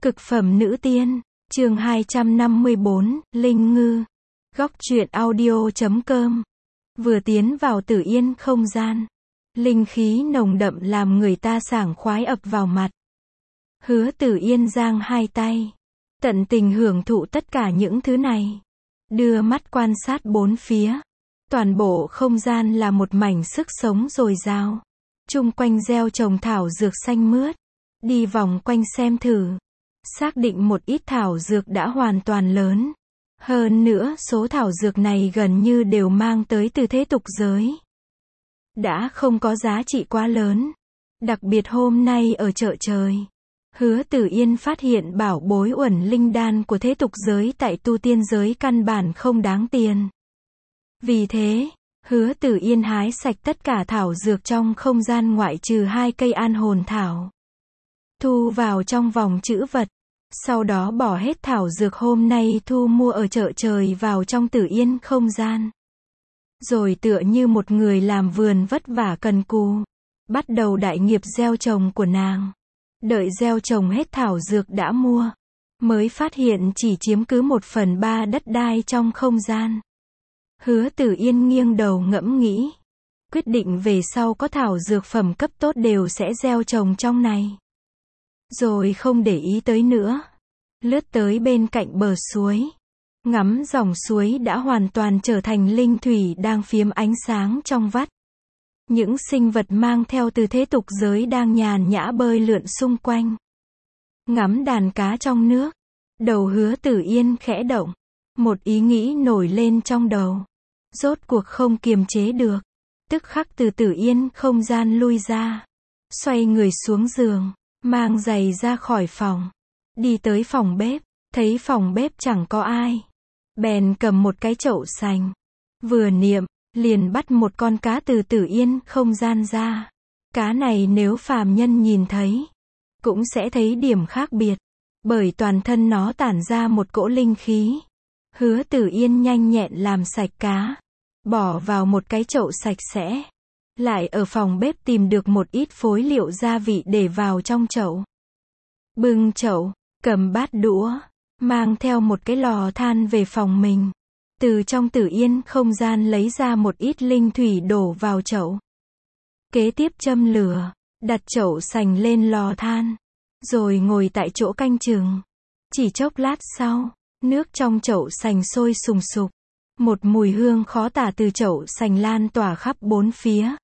Cực phẩm nữ tiên, chương 254, Linh Ngư. Góc truyện audio.com. Vừa tiến vào Tử Yên không gian, linh khí nồng đậm làm người ta sảng khoái ập vào mặt. Hứa Tử Yên giang hai tay, tận tình hưởng thụ tất cả những thứ này, đưa mắt quan sát bốn phía. Toàn bộ không gian là một mảnh sức sống dồi dào. Chung quanh gieo trồng thảo dược xanh mướt. Đi vòng quanh xem thử, xác định một ít thảo dược đã hoàn toàn lớn. Hơn nữa số thảo dược này gần như đều mang tới từ thế tục giới. Đã không có giá trị quá lớn. Đặc biệt hôm nay ở chợ trời, Hứa Tử Yên phát hiện bảo bối uẩn linh đan của thế tục giới tại tu tiên giới căn bản không đáng tiền. Vì thế, Hứa Tử Yên hái sạch tất cả thảo dược trong không gian ngoại trừ 2 cây an hồn thảo. Thu vào trong vòng trữ vật. Sau đó bỏ hết thảo dược hôm nay thu mua ở chợ trời vào trong Tử Yên không gian. Rồi tựa như một người làm vườn vất vả cần cù, bắt đầu đại nghiệp gieo trồng của nàng. Đợi gieo trồng hết thảo dược đã mua, mới phát hiện chỉ chiếm cứ 1/3 đất đai trong không gian. Hứa Tử Yên nghiêng đầu ngẫm nghĩ, quyết định về sau có thảo dược phẩm cấp tốt đều sẽ gieo trồng trong này. Rồi không để ý tới nữa, lướt tới bên cạnh bờ suối, ngắm dòng suối đã hoàn toàn trở thành linh thủy đang phiếm ánh sáng trong vắt. Những sinh vật mang theo từ thế tục giới đang nhàn nhã bơi lượn xung quanh. Ngắm đàn cá trong nước, đầu Hứa Tử Yên khẽ động, một ý nghĩ nổi lên trong đầu. Rốt cuộc không kiềm chế được, tức khắc từ Tử Yên không gian lui ra, xoay người xuống giường, mang giày ra khỏi phòng, đi tới phòng bếp, thấy phòng bếp chẳng có ai, bèn cầm một cái chậu sành, vừa niệm, liền bắt một con cá từ Tử Yên không gian ra. Cá này nếu phàm nhân nhìn thấy, cũng sẽ thấy điểm khác biệt, bởi toàn thân nó tản ra một cỗ linh khí. Hứa Tử Yên nhanh nhẹn làm sạch cá, bỏ vào một cái chậu sạch sẽ. Lại ở phòng bếp tìm được một ít phối liệu gia vị để vào trong chậu. Bưng chậu, cầm bát đũa, mang theo một cái lò than về phòng mình. Từ trong Tử Yên không gian lấy ra một ít linh thủy đổ vào chậu. Kế tiếp châm lửa, đặt chậu sành lên lò than, rồi ngồi tại chỗ canh chừng. Chỉ chốc lát sau, nước trong chậu sành sôi sùng sục. Một mùi hương khó tả từ chậu sành lan tỏa khắp bốn phía.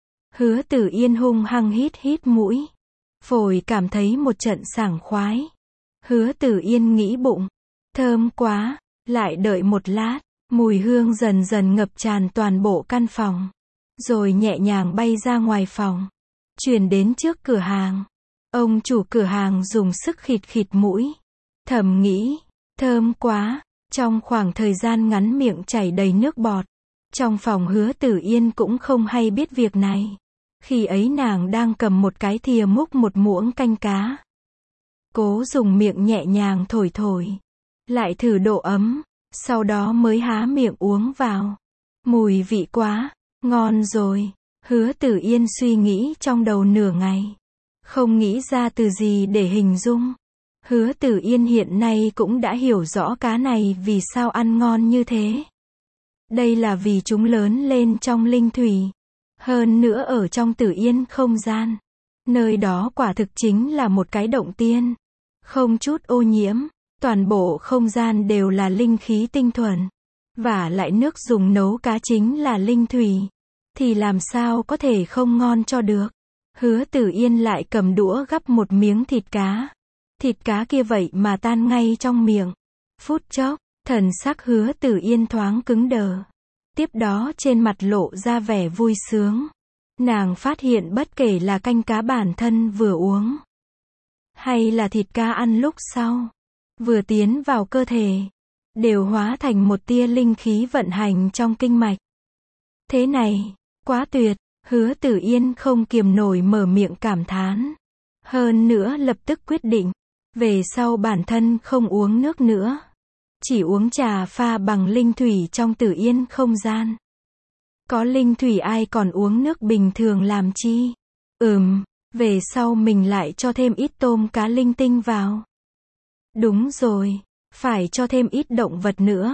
Hứa Tử Yên hung hăng hít hít mũi, phổi cảm thấy một trận sảng khoái. Hứa Tử Yên nghĩ bụng, thơm quá, lại đợi một lát, mùi hương dần dần ngập tràn toàn bộ căn phòng, rồi nhẹ nhàng bay ra ngoài phòng, chuyển đến trước cửa hàng. Ông chủ cửa hàng dùng sức khịt khịt mũi, thầm nghĩ, thơm quá, trong khoảng thời gian ngắn miệng chảy đầy nước bọt. Trong phòng Hứa Tử Yên cũng không hay biết việc này. Khi ấy nàng đang cầm một cái thìa múc một muỗng canh cá. Cố dùng miệng nhẹ nhàng thổi thổi, lại thử độ ấm, sau đó mới há miệng uống vào. Mùi vị quá, ngon rồi. Hứa Tử Yên suy nghĩ trong đầu nửa ngày, không nghĩ ra từ gì để hình dung. Hứa Tử Yên hiện nay cũng đã hiểu rõ cá này vì sao ăn ngon như thế. Đây là vì chúng lớn lên trong linh thủy. Hơn nữa ở trong Tử Yên không gian, nơi đó quả thực chính là một cái động tiên. Không chút ô nhiễm, toàn bộ không gian đều là linh khí tinh thuần. Và lại nước dùng nấu cá chính là linh thủy. Thì làm sao có thể không ngon cho được. Hứa Tử Yên lại cầm đũa gắp một miếng thịt cá. Thịt cá kia vậy mà tan ngay trong miệng. Phút chốc, thần sắc Hứa Tử Yên thoáng cứng đờ. Tiếp đó trên mặt lộ ra vẻ vui sướng. Nàng phát hiện bất kể là canh cá bản thân vừa uống, hay là thịt cá ăn lúc sau, vừa tiến vào cơ thể, đều hóa thành một tia linh khí vận hành trong kinh mạch. Thế này, quá tuyệt. Hứa Tử Yên không kiềm nổi mở miệng cảm thán. Hơn nữa lập tức quyết định, về sau bản thân không uống nước nữa. Chỉ uống trà pha bằng linh thủy trong Tử Yên không gian. Có linh thủy ai còn uống nước bình thường làm chi? Về sau mình lại cho thêm ít tôm cá linh tinh vào. Đúng rồi, phải cho thêm ít động vật nữa.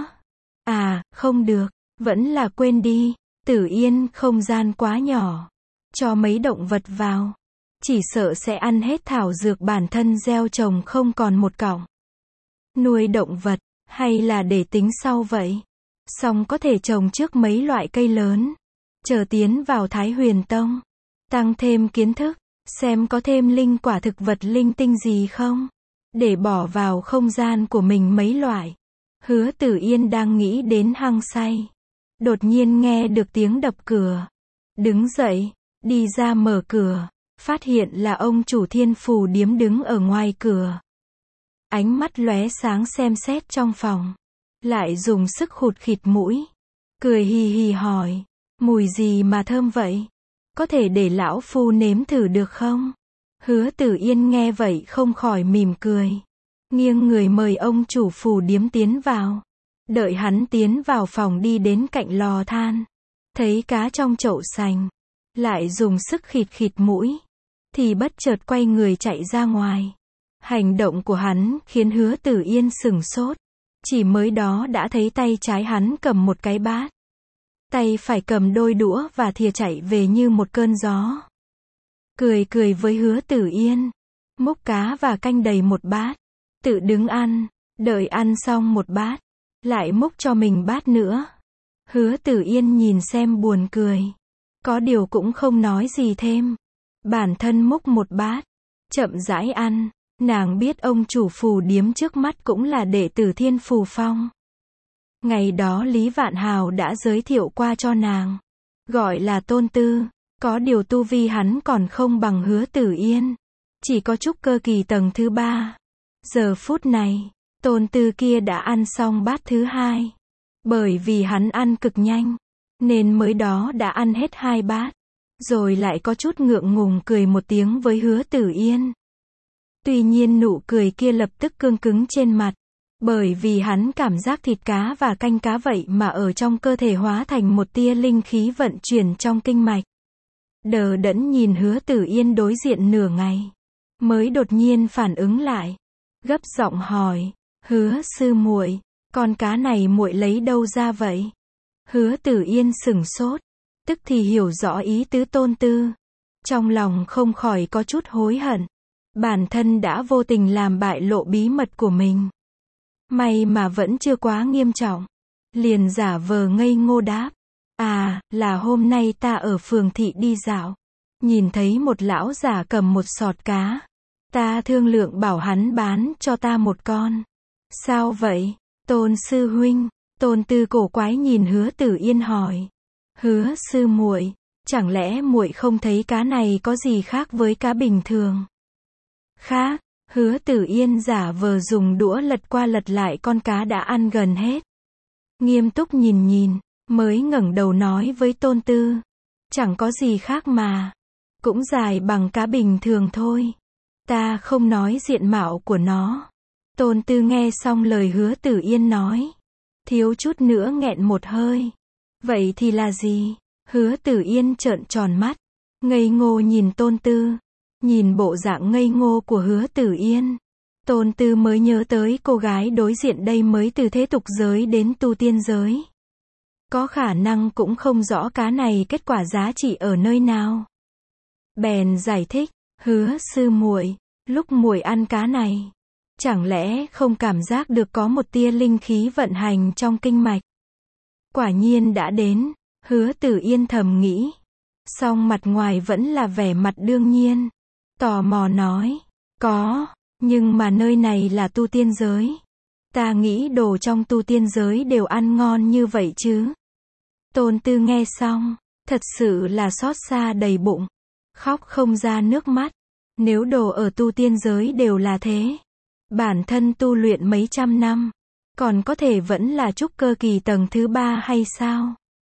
À, không được, vẫn là quên đi, Tử Yên không gian quá nhỏ. Cho mấy động vật vào, chỉ sợ sẽ ăn hết thảo dược bản thân gieo trồng không còn một cọng. Nuôi động vật, hay là để tính sau vậy? Xong có thể trồng trước mấy loại cây lớn. Chờ tiến vào Thái Huyền Tông. Tăng thêm kiến thức, xem có thêm linh quả thực vật linh tinh gì không? Để bỏ vào không gian của mình mấy loại. Hứa Tử Yên đang nghĩ đến hăng say. Đột nhiên nghe được tiếng đập cửa. Đứng dậy, đi ra mở cửa. Phát hiện là ông chủ Thiên Phù Điếm đứng ở ngoài cửa. Ánh mắt lóe sáng xem xét trong phòng. Lại dùng sức khụt khịt mũi. Cười hì hì hỏi. Mùi gì mà thơm vậy? Có thể để lão phu nếm thử được không? Hứa Tử Yên nghe vậy không khỏi mỉm cười. Nghiêng người mời ông chủ phù điếm tiến vào. Đợi hắn tiến vào phòng đi đến cạnh lò than. Thấy cá trong chậu sành. Lại dùng sức khịt khịt mũi. Thì bất chợt quay người chạy ra ngoài. Hành động của hắn khiến Hứa Tử Yên sửng sốt. Chỉ mới đó đã thấy tay trái hắn cầm một cái bát. Tay phải cầm đôi đũa và thìa chạy về như một cơn gió. Cười cười với Hứa Tử Yên. Múc cá và canh đầy một bát. Tự đứng ăn. Đợi ăn xong một bát. Lại múc cho mình bát nữa. Hứa Tử Yên nhìn xem buồn cười. Có điều cũng không nói gì thêm. Bản thân múc một bát. Chậm rãi ăn. Nàng biết ông chủ phù điếm trước mắt cũng là đệ tử Thiên Phù Phong. Ngày đó Lý Vạn Hào đã giới thiệu qua cho nàng. Gọi là Tôn Tư. Có điều tu vi hắn còn không bằng Hứa Tử Yên. Chỉ có trúc cơ kỳ tầng thứ 3. Giờ phút này, Tôn Tư kia đã ăn xong bát thứ 2. Bởi vì hắn ăn cực nhanh. Nên mới đó đã ăn hết 2 bát. Rồi lại có chút ngượng ngùng cười một tiếng với Hứa Tử Yên. Tuy nhiên nụ cười kia lập tức cương cứng trên mặt. Bởi vì hắn cảm giác thịt cá và canh cá vậy mà ở trong cơ thể hóa thành một tia linh khí vận chuyển trong kinh mạch. Đờ đẫn nhìn Hứa Tử Yên đối diện nửa ngày. Mới đột nhiên phản ứng lại. Gấp giọng hỏi. Hứa sư muội, con cá này muội lấy đâu ra vậy? Hứa Tử Yên sửng sốt. Tức thì hiểu rõ ý tứ Tôn Tư. Trong lòng không khỏi có chút hối hận. Bản thân đã vô tình làm bại lộ bí mật của mình. May mà vẫn chưa quá nghiêm trọng. Liền giả vờ ngây ngô đáp. À, là hôm nay ta ở phường thị đi dạo. Nhìn thấy một lão giả cầm một sọt cá. Ta thương lượng bảo hắn bán cho ta một con. Sao vậy, Tôn sư huynh? Tôn Tư cổ quái nhìn Hứa Tử Yên hỏi. Hứa sư muội, chẳng lẽ muội không thấy cá này có gì khác với cá bình thường? Khác, Hứa Tử Yên giả vờ dùng đũa lật qua lật lại con cá đã ăn gần hết. Nghiêm túc nhìn, mới ngẩng đầu nói với Tôn Tư. Chẳng có gì khác mà. Cũng dài bằng cá bình thường thôi. Ta không nói diện mạo của nó. Tôn Tư nghe xong lời Hứa Tử Yên nói. Thiếu chút nữa nghẹn một hơi. Vậy thì là gì? Hứa Tử Yên trợn tròn mắt. Ngây ngô nhìn Tôn Tư. Nhìn bộ dạng ngây ngô của Hứa Tử Yên. Tôn Tư mới nhớ tới cô gái đối diện đây mới từ thế tục giới đến tu tiên giới. Có khả năng cũng không rõ cá này kết quả giá trị ở nơi nào. Bèn giải thích. Hứa sư muội, lúc muội ăn cá này, chẳng lẽ không cảm giác được có một tia linh khí vận hành trong kinh mạch? Quả nhiên đã đến. Hứa Tử Yên thầm nghĩ. Song mặt ngoài vẫn là vẻ mặt đương nhiên. Tò mò nói. Có, nhưng mà nơi này là tu tiên giới. Ta nghĩ đồ trong tu tiên giới đều ăn ngon như vậy chứ. Tôn Tư nghe xong, thật sự là xót xa đầy bụng. Khóc không ra nước mắt. Nếu đồ ở tu tiên giới đều là thế. Bản thân tu luyện mấy trăm năm. Còn có thể vẫn là trúc cơ kỳ tầng thứ 3 hay sao?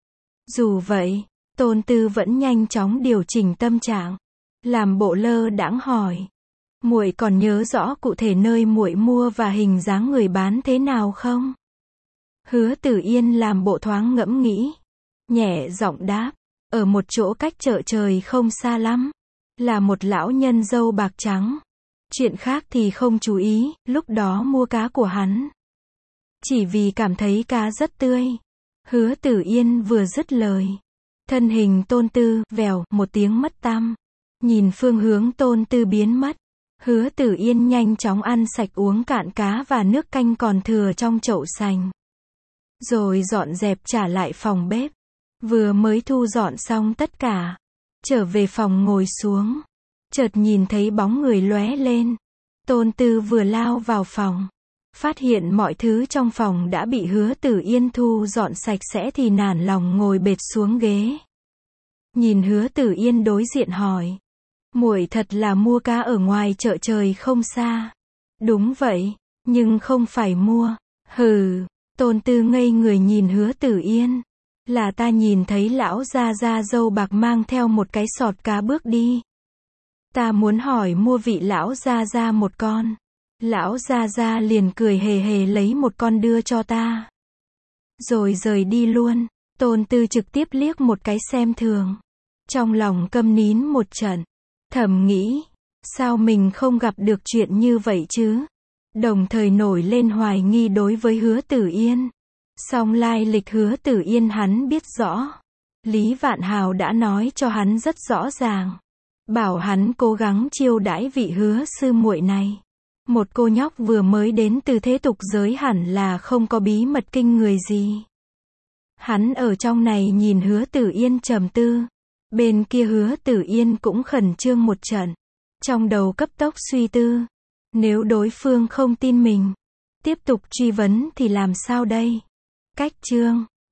Dù vậy, Tôn Tư vẫn nhanh chóng điều chỉnh tâm trạng. Làm bộ lơ đãng hỏi. Muội còn nhớ rõ cụ thể nơi muội mua và hình dáng người bán thế nào không? Hứa Tử Yên làm bộ thoáng ngẫm nghĩ. Nhẹ giọng đáp. Ở một chỗ cách chợ trời không xa lắm. Là một lão nhân râu bạc trắng. Chuyện khác thì không chú ý, lúc đó mua cá của hắn. Chỉ vì cảm thấy cá rất tươi. Hứa Tử Yên vừa dứt lời. Thân hình Tôn Tư, vèo, một tiếng mất tăm. Nhìn phương hướng Tôn Tư biến mất. Hứa Tử Yên nhanh chóng ăn sạch uống cạn cá và nước canh còn thừa trong chậu sành. Rồi dọn dẹp trả lại phòng bếp. Vừa mới thu dọn xong tất cả. Trở về phòng ngồi xuống. Chợt nhìn thấy bóng người lóe lên. Tôn Tư vừa lao vào phòng. Phát hiện mọi thứ trong phòng đã bị Hứa Tử Yên thu dọn sạch sẽ thì nản lòng ngồi bệt xuống ghế. Nhìn Hứa Tử Yên đối diện hỏi. Muội thật là mua cá ở ngoài chợ trời không xa. Đúng vậy, nhưng không phải mua. Hừ, Tôn Tư ngây người nhìn Hứa Tử Yên. Là ta nhìn thấy lão gia gia râu bạc mang theo một cái sọt cá bước đi. Ta muốn hỏi mua vị lão gia gia một con. Lão gia gia liền cười hề hề lấy một con đưa cho ta. Rồi rời đi luôn. Tôn Tư trực tiếp liếc một cái xem thường. Trong lòng câm nín một trận. Thầm nghĩ, sao mình không gặp được chuyện như vậy chứ? Đồng thời nổi lên hoài nghi đối với Hứa Tử Yên. Song lai lịch Hứa Tử Yên hắn biết rõ. Lý Vạn Hào đã nói cho hắn rất rõ ràng. Bảo hắn cố gắng chiêu đãi vị Hứa sư muội này. Một cô nhóc vừa mới đến từ thế tục giới hẳn là không có bí mật kinh người gì. Hắn ở trong này nhìn Hứa Tử Yên trầm tư. Bên kia Hứa Tử Yên cũng khẩn trương một trận. Trong đầu cấp tốc suy tư. Nếu đối phương không tin mình, tiếp tục truy vấn thì làm sao đây? Cách chương